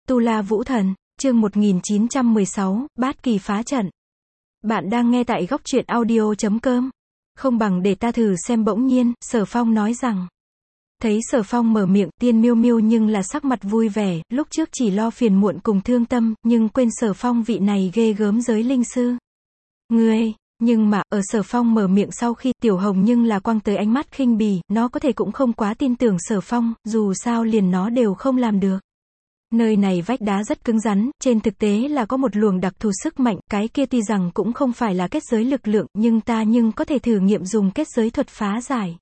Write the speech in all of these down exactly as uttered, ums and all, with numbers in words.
Tu La Vũ Thần, chương một nghìn chín trăm mười sáu, Bát Kỳ phá trận. Bạn đang nghe tại góc truyện audio chấm com. Không bằng để ta thử xem. Bỗng nhiên, Sở Phong nói rằng. Thấy Sở Phong mở miệng, Tiên Miêu Miêu nhưng là sắc mặt vui vẻ, lúc trước chỉ lo phiền muộn cùng thương tâm, nhưng quên Sở Phong vị này ghê gớm giới linh sư. Ngươi, nhưng mà, ở Sở Phong mở miệng sau khi, Tiểu Hồng nhưng là quăng tới ánh mắt khinh bỉ, nó có thể cũng không quá tin tưởng Sở Phong, dù sao liền nó đều không làm được. Nơi này vách đá rất cứng rắn, trên thực tế là có một luồng đặc thù sức mạnh, cái kia tuy rằng cũng không phải là kết giới lực lượng, nhưng ta nhưng có thể thử nghiệm dùng kết giới thuật phá giải.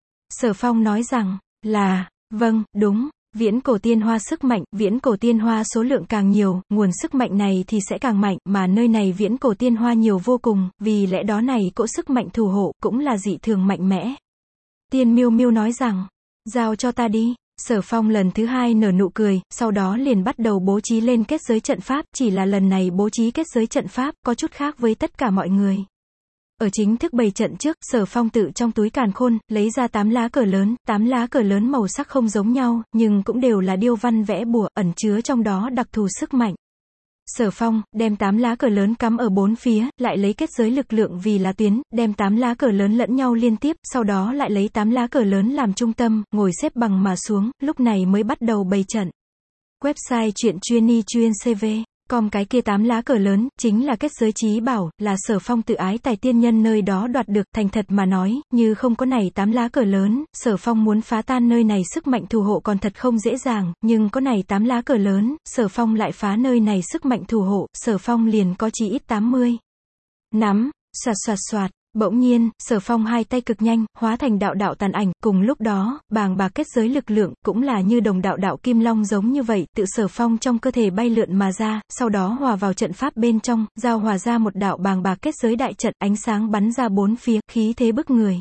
Sở Phong nói rằng, là, vâng, đúng, viễn cổ tiên hoa sức mạnh, viễn cổ tiên hoa số lượng càng nhiều, nguồn sức mạnh này thì sẽ càng mạnh, mà nơi này viễn cổ tiên hoa nhiều vô cùng, vì lẽ đó này cỗ sức mạnh thủ hộ, cũng là dị thường mạnh mẽ. Tiên Miêu Miêu nói rằng, giao cho ta đi. Sở Phong lần thứ hai nở nụ cười, sau đó liền bắt đầu bố trí lên kết giới trận pháp, chỉ là lần này bố trí kết giới trận pháp, có chút khác với tất cả mọi người. Ở chính thức bày trận trước, Sở Phong tự trong túi càn khôn, lấy ra tám lá cờ lớn, tám lá cờ lớn màu sắc không giống nhau, nhưng cũng đều là điêu văn vẽ bùa, ẩn chứa trong đó đặc thù sức mạnh. Sở Phong, đem tám lá cờ lớn cắm ở bốn phía, lại lấy kết giới lực lượng vì là tuyến, đem tám lá cờ lớn lẫn nhau liên tiếp, sau đó lại lấy tám lá cờ lớn làm trung tâm, ngồi xếp bằng mà xuống, lúc này mới bắt đầu bày trận. Website truyện chuyên y chuyên cv, com cái kia tám lá cờ lớn, chính là kết giới chí bảo, là Sở Phong tự ái tài tiên nhân nơi đó đoạt được, thành thật mà nói, như không có này tám lá cờ lớn, Sở Phong muốn phá tan nơi này sức mạnh thủ hộ còn thật không dễ dàng, nhưng có này tám lá cờ lớn, Sở Phong lại phá nơi này sức mạnh thủ hộ, Sở Phong liền có chỉ ít tám mươi. Nắm, soạt soạt soạt. Bỗng nhiên, Sở Phong hai tay cực nhanh, hóa thành đạo đạo tàn ảnh, cùng lúc đó, bàng bạc kết giới lực lượng, cũng là như đồng đạo đạo kim long giống như vậy, tự Sở Phong trong cơ thể bay lượn mà ra, sau đó hòa vào trận pháp bên trong, giao hòa ra một đạo bàng bạc kết giới đại trận, ánh sáng bắn ra bốn phía, khí thế bức người.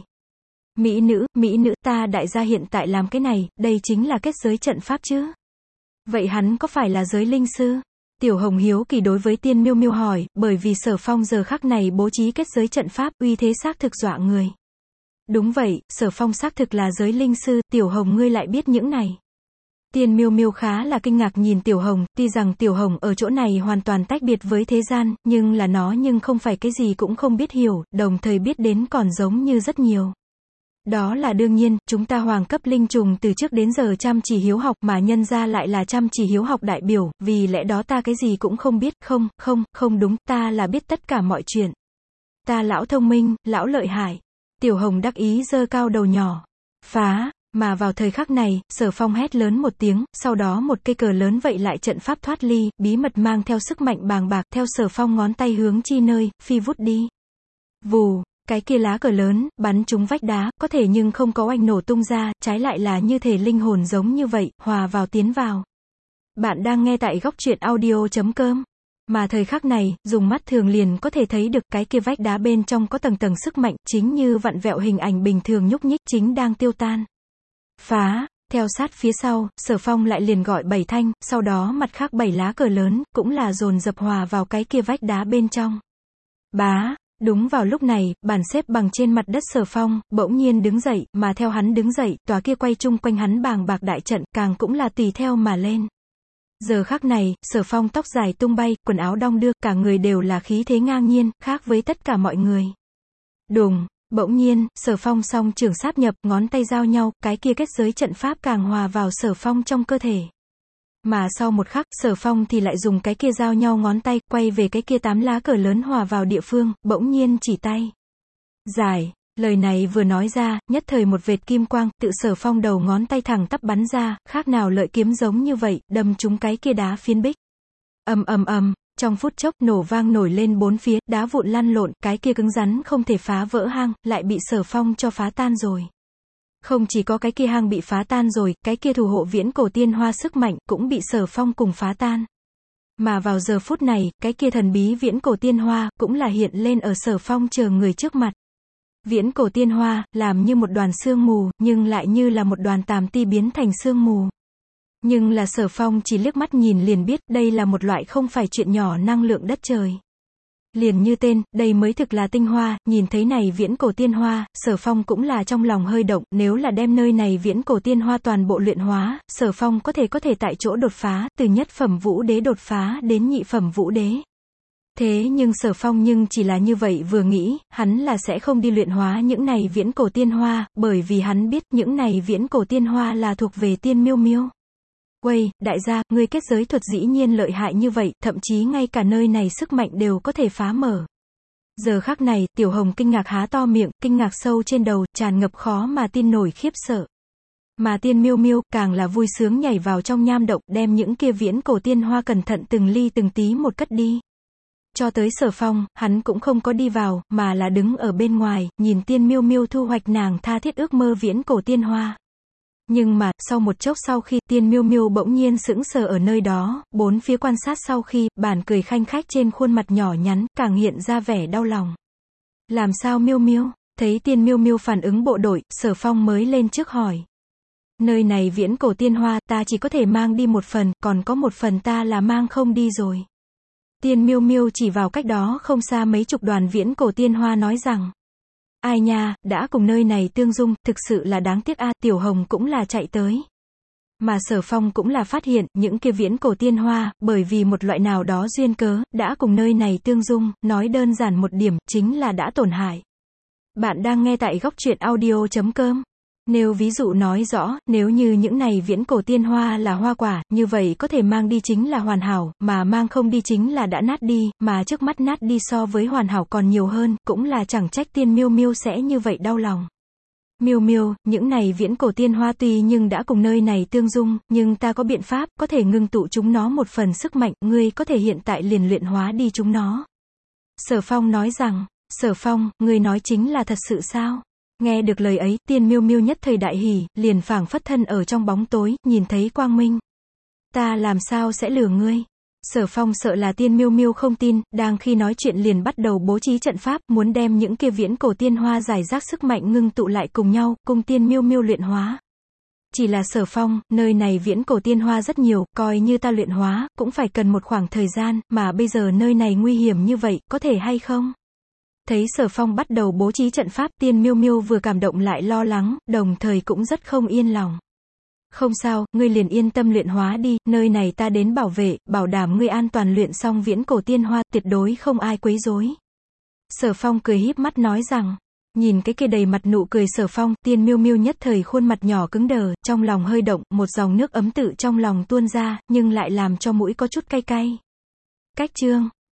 Mỹ nữ, mỹ nữ, ta đại gia hiện tại làm cái này, đây chính là kết giới trận pháp chứ? Vậy hắn có phải là giới linh sư? Tiểu Hồng hiếu kỳ đối với Tiên Miêu Miêu hỏi, bởi vì Sở Phong giờ khắc này bố trí kết giới trận pháp, uy thế xác thực dọa người. Đúng vậy, Sở Phong xác thực là giới linh sư, Tiểu Hồng ngươi lại biết những này. Tiên Miêu Miêu khá là kinh ngạc nhìn Tiểu Hồng, tuy rằng Tiểu Hồng ở chỗ này hoàn toàn tách biệt với thế gian, nhưng là nó nhưng không phải cái gì cũng không biết hiểu, đồng thời biết đến còn giống như rất nhiều. Đó là đương nhiên, chúng ta hoàng cấp linh trùng từ trước đến giờ chăm chỉ hiếu học mà nhân ra lại là chăm chỉ hiếu học đại biểu, vì lẽ đó ta cái gì cũng không biết, không, không, không đúng, ta là biết tất cả mọi chuyện. Ta lão thông minh, lão lợi hại. Tiểu Hồng đắc ý giơ cao đầu nhỏ. Phá, mà vào thời khắc này, Sở Phong hét lớn một tiếng, sau đó một cây cờ lớn vậy lại trận pháp thoát ly, bí mật mang theo sức mạnh bàng bạc, theo Sở Phong ngón tay hướng chi nơi, phi vút đi. Vù. Cái kia lá cờ lớn, bắn trúng vách đá, có thể nhưng không có oanh nổ tung ra, trái lại là như thể linh hồn giống như vậy, hòa vào tiến vào. Bạn đang nghe tại góc truyện audio chấm com. Mà thời khắc này, dùng mắt thường liền có thể thấy được cái kia vách đá bên trong có tầng tầng sức mạnh, chính như vặn vẹo hình ảnh bình thường nhúc nhích, chính đang tiêu tan. Phá, theo sát phía sau, Sở Phong lại liền gọi bảy thanh, sau đó mặt khác bảy lá cờ lớn, cũng là dồn dập hòa vào cái kia vách đá bên trong. Bá. Đúng vào lúc này, bàn xếp bằng trên mặt đất Sở Phong, bỗng nhiên đứng dậy, mà theo hắn đứng dậy, tòa kia quay chung quanh hắn bàng bạc đại trận, càng cũng là tùy theo mà lên. Giờ khắc này, Sở Phong tóc dài tung bay, quần áo đong đưa, cả người đều là khí thế ngang nhiên, khác với tất cả mọi người. Đùng, bỗng nhiên, Sở Phong song trưởng sáp nhập, ngón tay giao nhau, cái kia kết giới trận pháp càng hòa vào Sở Phong trong cơ thể. Mà sau một khắc, Sở Phong thì lại dùng cái kia giao nhau ngón tay, quay về cái kia tám lá cờ lớn hòa vào địa phương, bỗng nhiên chỉ tay. Giải, lời này vừa nói ra, nhất thời một vệt kim quang, tự Sở Phong đầu ngón tay thẳng tắp bắn ra, khác nào lợi kiếm giống như vậy, đâm trúng cái kia đá phiến bích. Ầm ầm ầm, trong phút chốc, nổ vang nổi lên bốn phía, đá vụn lăn lộn, cái kia cứng rắn không thể phá vỡ hang, lại bị Sở Phong cho phá tan rồi. Không chỉ có cái kia hang bị phá tan rồi, cái kia thủ hộ viễn cổ tiên hoa sức mạnh, cũng bị Sở Phong cùng phá tan. Mà vào giờ phút này, cái kia thần bí viễn cổ tiên hoa, cũng là hiện lên ở Sở Phong chờ người trước mặt. Viễn cổ tiên hoa, làm như một đoàn sương mù, nhưng lại như là một đoàn tàm ti biến thành sương mù. Nhưng là Sở Phong chỉ liếc mắt nhìn liền biết, đây là một loại không phải chuyện nhỏ năng lượng đất trời. Liền như tên, đây mới thực là tinh hoa, nhìn thấy này viễn cổ tiên hoa, Sở Phong cũng là trong lòng hơi động, nếu là đem nơi này viễn cổ tiên hoa toàn bộ luyện hóa, Sở Phong có thể có thể tại chỗ đột phá, từ nhất phẩm vũ đế đột phá đến nhị phẩm vũ đế. Thế nhưng Sở Phong nhưng chỉ là như vậy vừa nghĩ, hắn là sẽ không đi luyện hóa những này viễn cổ tiên hoa, bởi vì hắn biết những này viễn cổ tiên hoa là thuộc về tiên miêu miêu. Uầy, đại gia, ngươi kết giới thuật dĩ nhiên lợi hại như vậy, thậm chí ngay cả nơi này sức mạnh đều có thể phá mở. Giờ khắc này, Tiểu Hồng kinh ngạc há to miệng, kinh ngạc sâu trên đầu, tràn ngập khó mà tin nổi khiếp sợ. Mà tiên miêu miêu, càng là vui sướng nhảy vào trong nham động, đem những kia viễn cổ tiên hoa cẩn thận từng ly từng tí một cất đi. Cho tới Sở Phong, hắn cũng không có đi vào, mà là đứng ở bên ngoài, nhìn tiên miêu miêu thu hoạch nàng tha thiết ước mơ viễn cổ tiên hoa. Nhưng mà, sau một chốc sau khi tiên miêu miêu bỗng nhiên sững sờ ở nơi đó, bốn phía quan sát sau khi, bản cười khanh khách trên khuôn mặt nhỏ nhắn, càng hiện ra vẻ đau lòng. Làm sao miêu miêu? Thấy tiên miêu miêu phản ứng bộ đội, Sở Phong mới lên trước hỏi. Nơi này viễn cổ tiên hoa, ta chỉ có thể mang đi một phần, còn có một phần ta là mang không đi rồi. Tiên miêu miêu chỉ vào cách đó không xa mấy chục đoàn viễn cổ tiên hoa nói rằng. Ai nha, đã cùng nơi này tương dung, thực sự là đáng tiếc a, Tiểu Hồng cũng là chạy tới. Mà Sở Phong cũng là phát hiện, những kia viễn cổ tiên hoa, bởi vì một loại nào đó duyên cớ, đã cùng nơi này tương dung, nói đơn giản một điểm, chính là đã tổn hại. Bạn đang nghe tại góc truyện audio chấm com. Nếu ví dụ nói rõ, nếu như những này viễn cổ tiên hoa là hoa quả, như vậy có thể mang đi chính là hoàn hảo, mà mang không đi chính là đã nát đi, mà trước mắt nát đi so với hoàn hảo còn nhiều hơn, cũng là chẳng trách tiên miêu miêu sẽ như vậy đau lòng. Miêu miêu, những này viễn cổ tiên hoa tuy nhưng đã cùng nơi này tương dung, nhưng ta có biện pháp, có thể ngưng tụ chúng nó một phần sức mạnh, ngươi có thể hiện tại liền luyện hóa đi chúng nó. Sở Phong nói rằng, Sở Phong, ngươi nói chính là thật sự sao? Nghe được lời ấy, tiên miêu miêu nhất thời đại hỉ, liền phảng phất thân ở trong bóng tối, nhìn thấy quang minh. Ta làm sao sẽ lừa ngươi? Sở Phong sợ là tiên miêu miêu không tin, đang khi nói chuyện liền bắt đầu bố trí trận pháp, muốn đem những kia viễn cổ tiên hoa giải rác sức mạnh ngưng tụ lại cùng nhau, cùng tiên miêu miêu luyện hóa. Chỉ là Sở Phong, nơi này viễn cổ tiên hoa rất nhiều, coi như ta luyện hóa, cũng phải cần một khoảng thời gian, mà bây giờ nơi này nguy hiểm như vậy, có thể hay không? Thấy Sở Phong bắt đầu bố trí trận pháp, tiên miêu miêu vừa cảm động lại lo lắng, đồng thời cũng rất không yên lòng. Không sao, ngươi liền yên tâm luyện hóa đi, nơi này ta đến bảo vệ, bảo đảm ngươi an toàn luyện xong viễn cổ tiên hoa, tuyệt đối không ai quấy rối. Sở Phong cười híp mắt nói rằng, nhìn cái kia đầy mặt nụ cười Sở Phong, tiên miêu miêu nhất thời khuôn mặt nhỏ cứng đờ, trong lòng hơi động, một dòng nước ấm tự trong lòng tuôn ra, nhưng lại làm cho mũi có chút cay cay. Cách chương